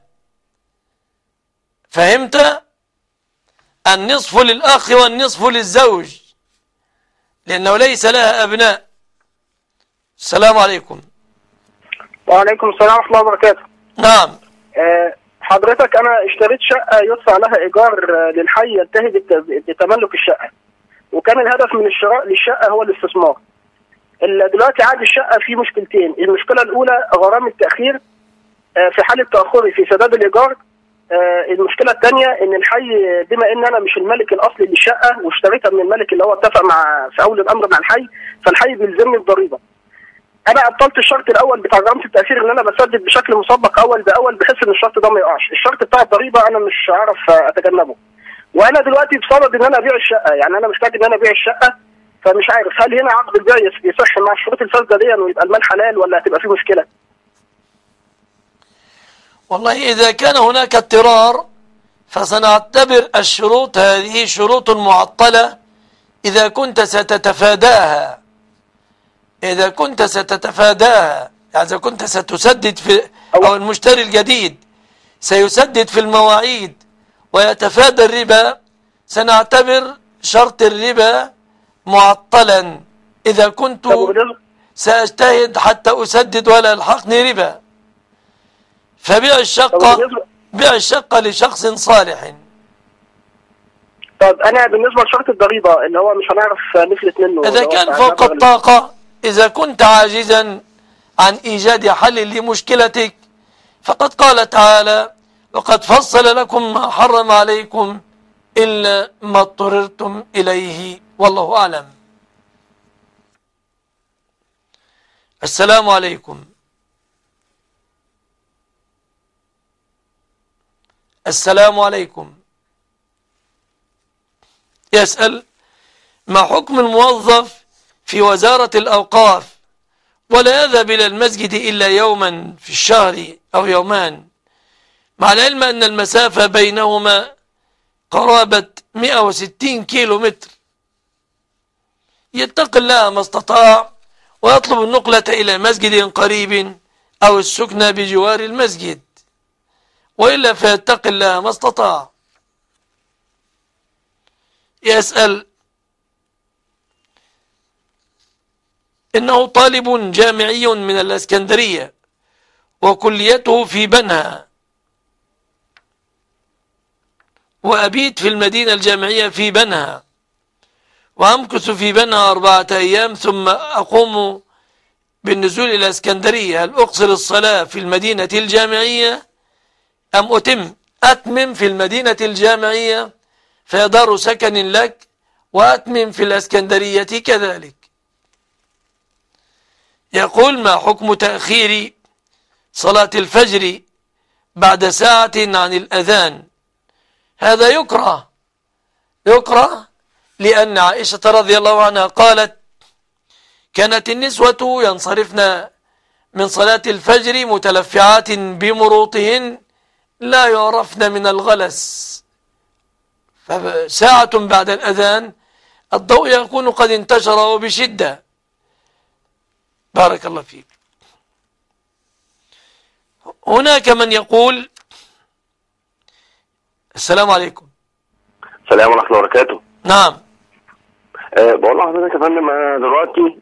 فهمت؟ النصف للأخ والنصف للزوج، لأنه ليس لها أبناء. السلام عليكم. وعليكم السلام ورحمة الله وبركاته. نعم. حضرتك أنا اشتريت شقة يدفع لها إيجار للحي ينتهي بتملك الشقة، وكان الهدف من الشراء للشقة هو الاستثمار. دلوقتي عاد الشقة في مشكلتين. المشكلة الأولى غرامة التأخير في حالة تأخري في سداد الإيجار. المشكلة الثانية إن الحي بما إن أنا مش الملك الأصلي للشقة واشتريتها من الملك اللي هو اتفق في أول الأمر مع الحي، فالحي بيلزمني الضريبة. أنا أبطلت الشرط الأول بتاع غرامة التأخير إن أنا بسدد بشكل مسبق أول بأول، بحيث إن الشرط ده ما يقعش. الشرط بتاع الضريبة أنا مش هعرف أتجنبه. وانا دلوقتي بصدد ان انا ابيع الشقه، يعني انا محتاج ان انا ابيع الشقه، فمش عارف هل هنا عقد البيع يصح مع الشروط الفاسده دي ويبقى المال حلال ولا هتبقى فيه مشكله؟ والله إذا كان هناك اضطرار فسنعتبر الشروط هذه شروط معطلة إذا كنت ستتفاداها، يعني إذا كنت ستسدد في، أو المشتري الجديد سيسدد في المواعيد ويتفادى الربا، سنعتبر شرط الربا معطلا. إذا كنت سأجتهد حتى أسدد ولا يلحقني ربا، فبيع الشقة لشخص صالح. طب أنا بالنسبة لشرط الضريبة اللي هو مش هنعرف نفلت منه، إذا كان فوق الطاقة، إذا كنت عاجزا عن إيجاد حل لمشكلتك، فقد قال تعالى: وقد فصل لكم ما حرم عليكم إلا ما اضطررتم إليه، والله أعلم. السلام عليكم. السلام عليكم. يسأل: ما حكم الموظف في وزارة الأوقاف ولا يذهب إلى المسجد إلا يوما في الشهر أو يومان، مع العلم أن المسافة بينهما قرابة 160 كيلو متر؟ يتقي الله ما استطاع ويطلب النقلة إلى مسجد قريب أو السكنة بجوار المسجد، وإلا فيتقي الله ما استطاع. يسأل: إنه طالب جامعي من الإسكندرية وكليته في بنها، وأبيت في المدينة الجامعية في بنها، وأمكث في بنها 4 أيام ثم أقوم بالنزول إلى الإسكندرية. هل أقصر الصلاة في المدينة الجامعية أم أتمم في المدينة الجامعية فهي دار سكن لك، وأتمم في الإسكندرية كذلك؟ يقول: ما حكم تأخير صلاة الفجر بعد ساعة عن الأذان؟ هذا يكره لأن عائشة رضي الله عنها قالت: كانت النسوة ينصرفن من صلاة الفجر متلفعات بمروطهن لا يعرفن من الغلس، فساعة بعد الأذان الضوء يكون قد انتشر بشدة. بارك الله فيك. هناك من يقول: السلام عليكم. السلام ورحمة الله وبركاته. نعم. بقول لحضرتك يا فندم، أنا دلوقتي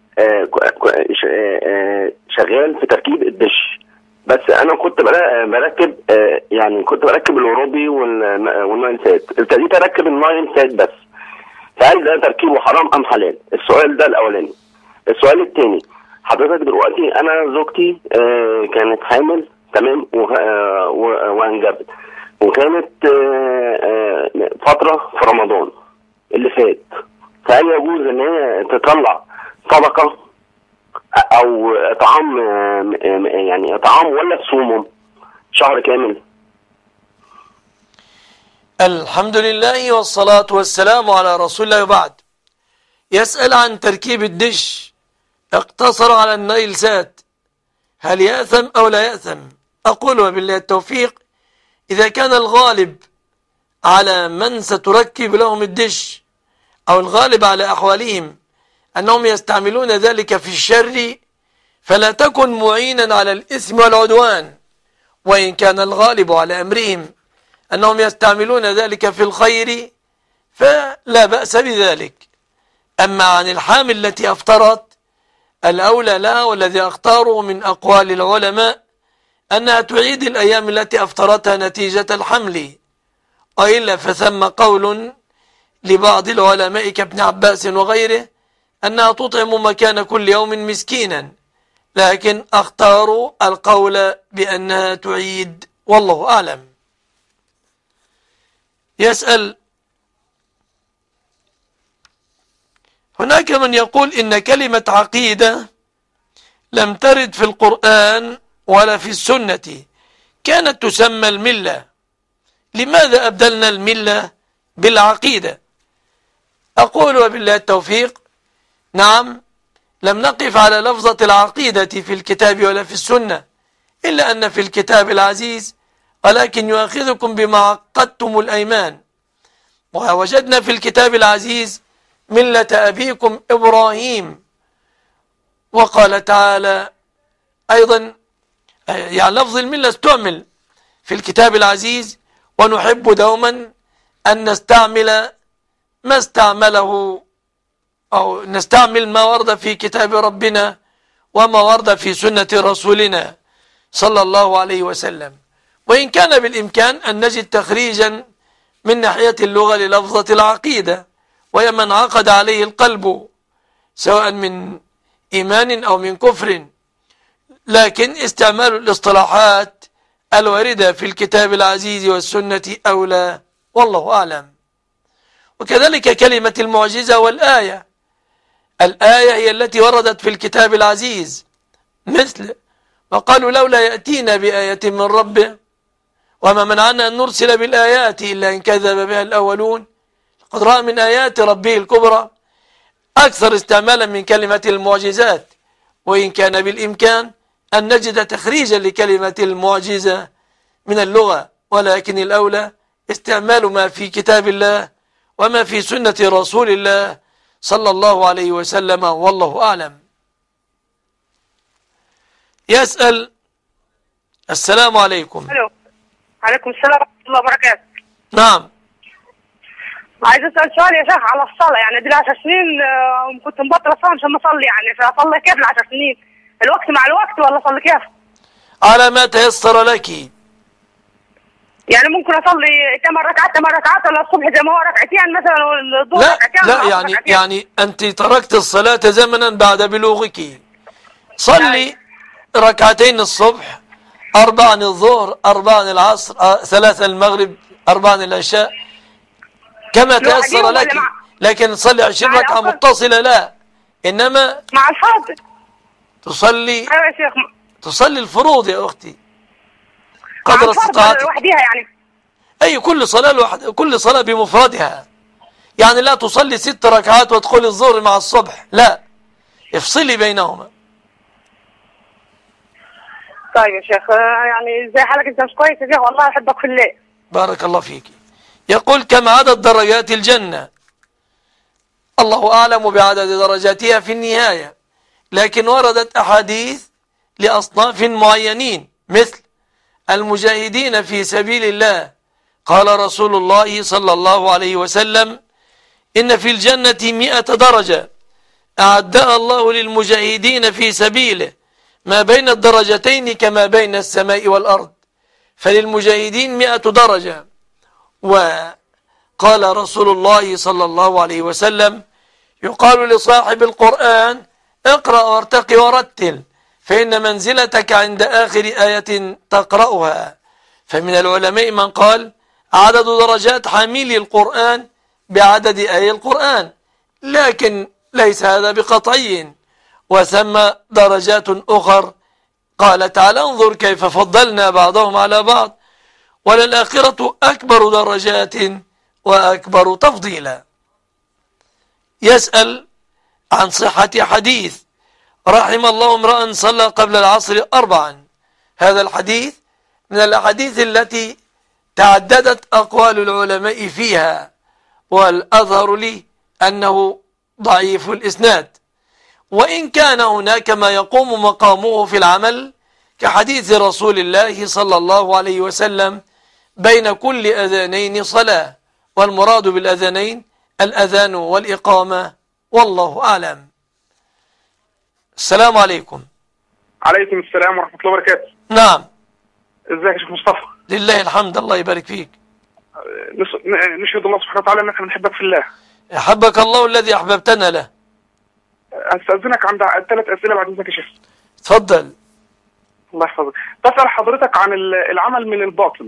شغال في تركيب الدش، بس أنا كنت بركب يعني كنت بركب الأوروبي والنايل سات، ابتديت أركب النايل سات بس، فهل ده تركيبه حرام أم حلال؟ السؤال ده الأولاني. السؤال الثاني: حضرتك دلوقتي أنا زوجتي كانت حامل، تمام، وانجبت، وكانت فترة في رمضان اللي فات، فهل يجوز ان هي تطلع صدقة او اطعام، يعني اطعام، ولا تصومهم شهر كامل؟ الحمد لله والصلاة والسلام على رسول الله، وبعد. يسأل عن تركيب الدش، اقتصر على النايل سات، هل يأثم أو لا يأثم؟ أقول وبالله التوفيق: إذا كان الغالب على من ستركب لهم الدش أو الغالب على أحوالهم أنهم يستعملون ذلك في الشر، فلا تكن معينا على الإثم والعدوان، وإن كان الغالب على أمرهم أنهم يستعملون ذلك في الخير فلا بأس بذلك. أما عن الحامل التي أفطرت، الأولى لها والذي أختاره من أقوال العلماء أنها تعيد الأيام التي أفطرتها نتيجة الحمل، وإلا فثم قول لبعض العلماء كابن عباس وغيره أنها تطعم مكان كل يوم مسكينا، لكن أختار القول بأنها تعيد، والله أعلم. يسأل: هناك من يقول إن كلمة عقيدة لم ترد في القرآن ولا في السنة، كانت تسمى الملة، لماذا أبدلنا الملة بالعقيدة. أقول وبالله التوفيق، نعم، لم نقف على لفظة العقيدة في الكتاب ولا في السنة، إلا أن في الكتاب العزيز ولكن يؤاخذكم بما عقدتم الأيمان، ووجدنا في الكتاب العزيز ملة أبيكم إبراهيم. وقال تعالى أيضا، يعني لفظ الملة استعمل في الكتاب العزيز، ونحب دوما أن نستعمل ما استعمله، أو نستعمل ما ورد في كتاب ربنا وما ورد في سنة رسولنا صلى الله عليه وسلم. وإن كان بالإمكان أن نجد تخريجا من ناحية اللغة للفظة العقيدة، وهي من عقد عليه القلب سواء من إيمان أو من كفر، لكن استعمال الاصطلاحات الواردة في الكتاب العزيز والسنة أولى، والله أعلم. وكذلك كلمة المعجزة والآية. الآية هي التي وردت في الكتاب العزيز، مثل وقالوا لولا يأتينا بآية من ربه وما منعنا أن نرسل بالآيات إلا إن كذب بها الأولون قد رأى من آيات ربه الكبرى. أكثر استعمالا من كلمة المعجزات، وإن كان بالإمكان أن نجد تخريجا لكلمة المعجزة من اللغة، ولكن الأولى استعمال ما في كتاب الله وما في سنة رسول الله صلى الله عليه وسلم، والله أعلم. يسأل: السلام عليكم. الو. عليكم السلام ورحمة الله وبركاته. نعم. عايز اسال سؤال يا شيخ على الصلاه. يعني دي 10 سنين كنت مبطله صلاه عشان اصلي، يعني فاصلي كيف 10 سنين؟ الوقت مع الوقت ولا اصلي كيف؟ على ما تيسر لك. يعني ممكن اصلي 8 ركعات ولا الصبح زي ما هو ركعتين مثلا والظهر ركعتين؟ لا يعني انت تركت الصلاه زمنا بعد بلوغك. صلي ركعتين الصبح، 4 الظهر، 4 العصر، 3 المغرب، 4 العشاء، كما تيسر لك. لكن تصلي 20 ركعة متصلة لا، إنما مع الفرض تصلي. أيوة يا شيخ، تصلي الفروض يا أختي قدر استطاعتك. لوحديها يعني؟ أي كل صلاة بمفردها. يعني لا تصلي 6 ركعات وتدخلي الظهر مع الصبح، لا، افصلي بينهما. طيب يا شيخ، يعني زي حالك انت مش كويس يا شيخ، والله احبك في الله. بارك الله فيك. يقول: كم عدد درجات الجنة؟ الله أعلم بعدد درجاتها في النهاية، لكن وردت أحاديث لأصناف معينين، مثل المجاهدين في سبيل الله. قال رسول الله صلى الله عليه وسلم: إن في الجنة 100 درجة أعدها الله للمجاهدين في سبيله، ما بين الدرجتين كما بين السماء والأرض. فللمجاهدين 100 درجة. وقال رسول الله صلى الله عليه وسلم: يقال لصاحب القرآن: اقرأ وارتقي ورتل، فإن منزلتك عند آخر آية تقرأها. فمن العلماء من قال: عدد درجات حاملي القرآن بعدد آي القرآن، لكن ليس هذا بقطعي، وثم درجات أخر. قال تعالى: انظر كيف فضلنا بعضهم على بعض، وللآخرة أكبر درجات وأكبر تفضيلا. يسأل عن صحة حديث: رحم الله امرأ صلى قبل العصر 4. هذا الحديث من الأحاديث التي تعددت أقوال العلماء فيها، والأظهر لي أنه ضعيف الإسناد، وإن كان هناك ما يقوم مقامه في العمل كحديث رسول الله صلى الله عليه وسلم: بين كل أذانين صلاة، والمراد بالأذانين الأذان والإقامة، والله أعلم. السلام عليكم. عليكم السلام ورحمة الله وبركاته. نعم. ازيك يا شيخ مصطفى؟ لله الحمد، الله يبارك فيك. نشهد الله سبحانه وتعالى ان احنا بنحبك في الله. أحبك الله الذي أحببتنا له. استاذنك عن 3 اسئله بعد اذنك يا شيخ. اتفضل. الله يحفظك. بسأل حضرتك عن العمل من الباطن.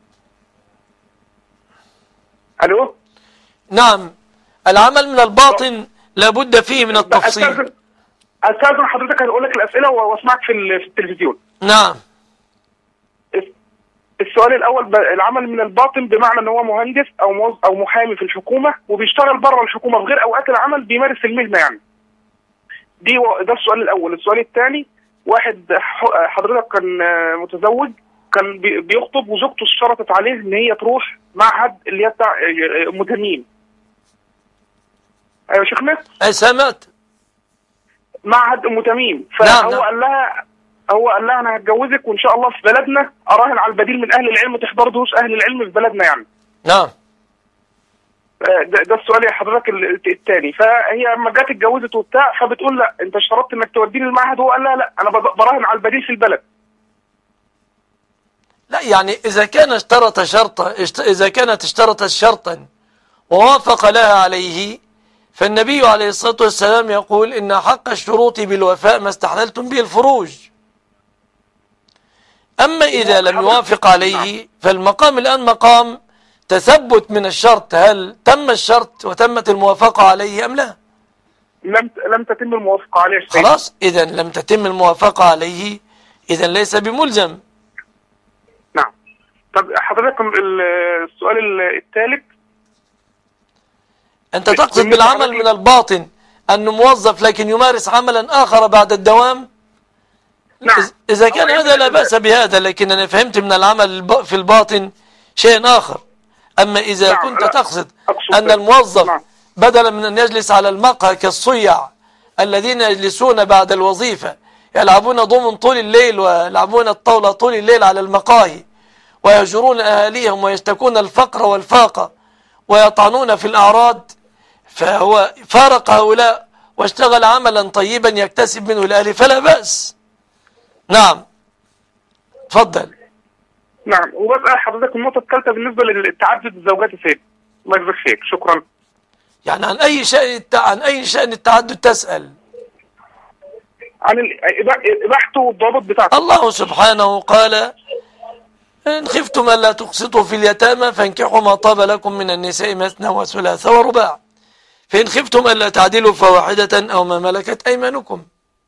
الو. نعم، العمل من الباطن لابد فيه من التفصيل. استاذن حضرتك هقول لك الاسئله واسمعك في التلفزيون. نعم. السؤال الاول العمل من الباطن بمعنى ان هو مهندس او محامي في الحكومه وبيشتغل بره الحكومه في غير اوقات العمل، بيمارس المهنه يعني. ده السؤال الاول. السؤال الثاني، واحد حضرتك كان متزوج، كان بيخطب وزوجته اشترطت عليه ان هي تروح معهد اللي هي بتاع متميم. ايوه يا شيخنا؟ سمعت. معهد تميم. نعم. هو قال لها انا هتجوزك وان شاء الله في بلدنا اراهن على البديل من اهل العلم تحضر دروس اهل العلم في بلدنا يعني. نعم. ده السؤال يا حضرتك الثاني. فهي لما جت اتجوزت وبتاع فبتقول لا انت اشترطت انك توديني المعهد، هو قال لها لا انا براهن على البديل في البلد. لا يعني إذا كانت اشترطت شرطا ووافق لها عليه، فالنبي عليه الصلاة والسلام يقول إن حق الشروط بالوفاء ما استحللتم به الفروج. أما إذا لم يوافق عليه فالمقام الآن مقام تثبت من الشرط، هل تم الشرط وتمت الموافقة عليه أم لا؟ لم تتم الموافقة عليه. خلاص، إذا لم تتم الموافقة عليه إذا ليس بملزم. نعم. طب حضرتك السؤال الثالث، أنت تقصد بالعمل من الباطن أنه موظف لكن يمارس عملا آخر بعد الدوام؟ نعم. إذا كان هذا لا بأس بهذا، لكن أنا فهمت من العمل في الباطن شيء آخر. أما إذا كنت تقصد أن الموظف بدلا من أن يجلس على المقهى كالصيع الذين يجلسون بعد الوظيفة يلعبون ضمن طول الليل ويلعبون الطاولة طول الليل على المقاهي ويهجرون أهاليهم ويشتكون الفقر والفاقة ويطعنون في الأعراض، فهو فارق هؤلاء واشتغل عملا طيبا يكتسب منه الأهل، فلا بأس. نعم، تفضل. نعم. وبسأل حضرتك النقطة الثالثة بالنسبة للتعدد الزوجات يا سيدي. الله يجزاك خير. شكرا. يعني عن أي شأن التعدد تسأل؟ عن إباحته والضابط بتاعته. الله سبحانه قال إن خفتم ألا تقسطوا في اليتامى فانكحوا ما طاب لكم من النساء مثنى وثلاث ورباع، فإن خفتم ألا تعدلوا فواحدة أو ما ملكت أيمانكم.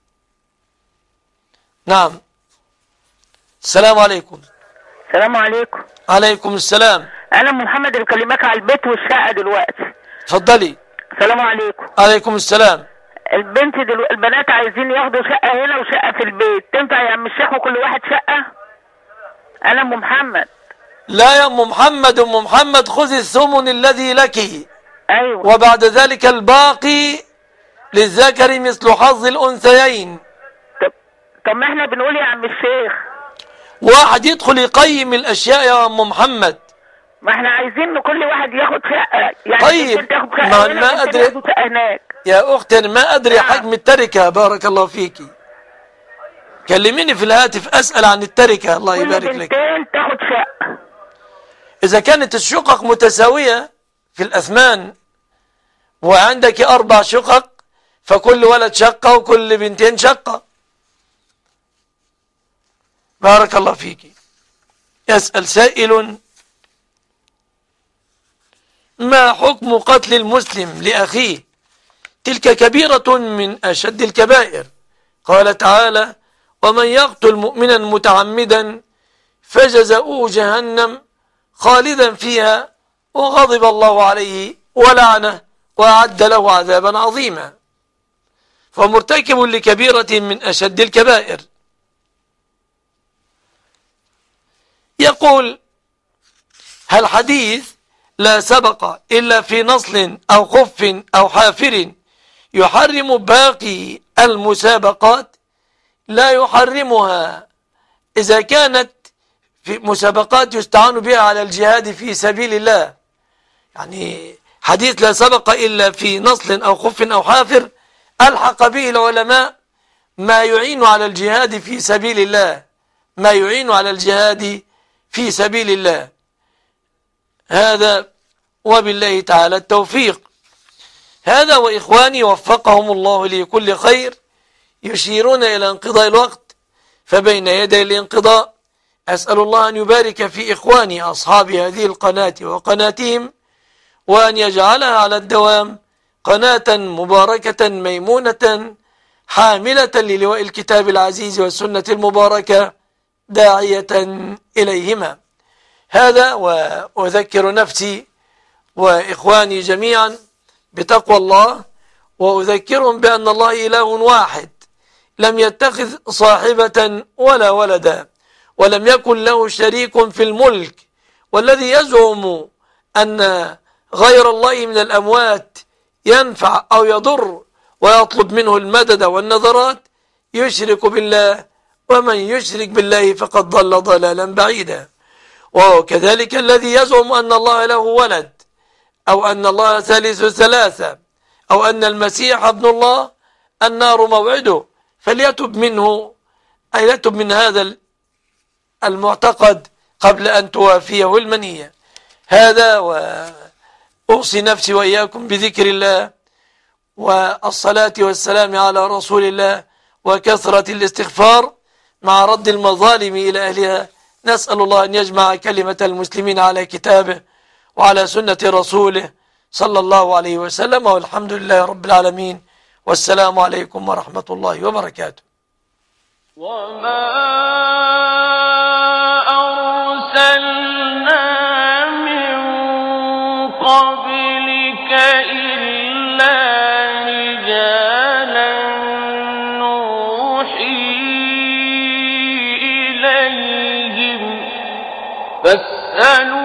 نعم. السلام عليكم. السلام عليكم. عليكم السلام. أنا محمد بكلمك على البيت والشقة دلوقتي. اتفضلي. السلام عليكم. عليكم السلام. البنات عايزين ياخدوا شقة هنا وشقة في البيت، تنفع يا عم الشيخ وكل واحد شقة؟ أنا أم محمد. لا يا أم محمد، أم محمد خذي الثمن الذي لك. أيوة. وبعد ذلك الباقي للذكر مثل حظ الأنثيين. طب ما احنا بنقول يا عم الشيخ واحد يدخل يقيم الأشياء يا أم محمد. ما احنا عايزين كل واحد ياخد شقة يعني. طيب ما أدري يا أختي، أنا ما أدري حجم التركة. بارك الله فيكي، كلميني في الهاتف أسأل عن التركة. الله يبارك لك. تاخد شقة إذا كانت الشقق متساوية في الأثمان وعندك 4 شقق فكل ولد شقة وكل بنتين شقة. بارك الله فيك. يسأل سائل: ما حكم قتل المسلم لأخيه؟ تلك كبيرة من أشد الكبائر. قال تعالى: ومن يقتل مؤمنا متعمدا فجزاؤه جهنم خالدا فيها وغضب الله عليه ولعنه وأعد له عذابا عظيما. فمرتكب لكبيرة من أشد الكبائر. يقول: هل حديث لا سبق إلا في نصل أو خف أو حافر يحرم باقي المسابقات؟ لا يحرمها إذا كانت في مسابقات يستعان بها على الجهاد في سبيل الله. يعني حديث لا سبق إلا في نصل أو خف أو حافر ألحق به العلماء ما يعين على الجهاد في سبيل الله، ما يعين على الجهاد في سبيل الله. هذا وبالله تعالى التوفيق. هذا وإخواني وفقهم الله لكل خير يشيرون إلى انقضاء الوقت، فبين يدي الانقضاء أسأل الله أن يبارك في إخواني أصحاب هذه القناة وقناتهم، وأن يجعلها على الدوام قناة مباركة ميمونة حاملة للواء الكتاب العزيز والسنة المباركة داعية إليهما. هذا، وأذكر نفسي وإخواني جميعا بتقوى الله، وأذكرهم بأن الله إله واحد لم يتخذ صاحبة ولا ولدا، ولم يكن له شريك في الملك. والذي يزعم أن غير الله من الأموات ينفع أو يضر ويطلب منه المدد والنظرات يشرك بالله، ومن يشرك بالله فقد ضل ضلالا بعيدا. وكذلك الذي يزعم أن الله له ولد، أو أن الله ثالث ثلاثة، أو أن المسيح ابن الله، النار موعده، فليتب منه، أي يتب من هذا المعتقد قبل أن توافيه المنية. هذا، وأوصي نفسي وإياكم بذكر الله والصلاة والسلام على رسول الله وكثرة الاستغفار مع رد المظالم إلى أهلها. نسأل الله أن يجمع كلمة المسلمين على كتابه وعلى سنة رسوله صلى الله عليه وسلم، والحمد لله رب العالمين، والسلام عليكم ورحمة الله وبركاته. وما أرسلنا من قبلك إلا رجالا نوحي إليهم فاسألوا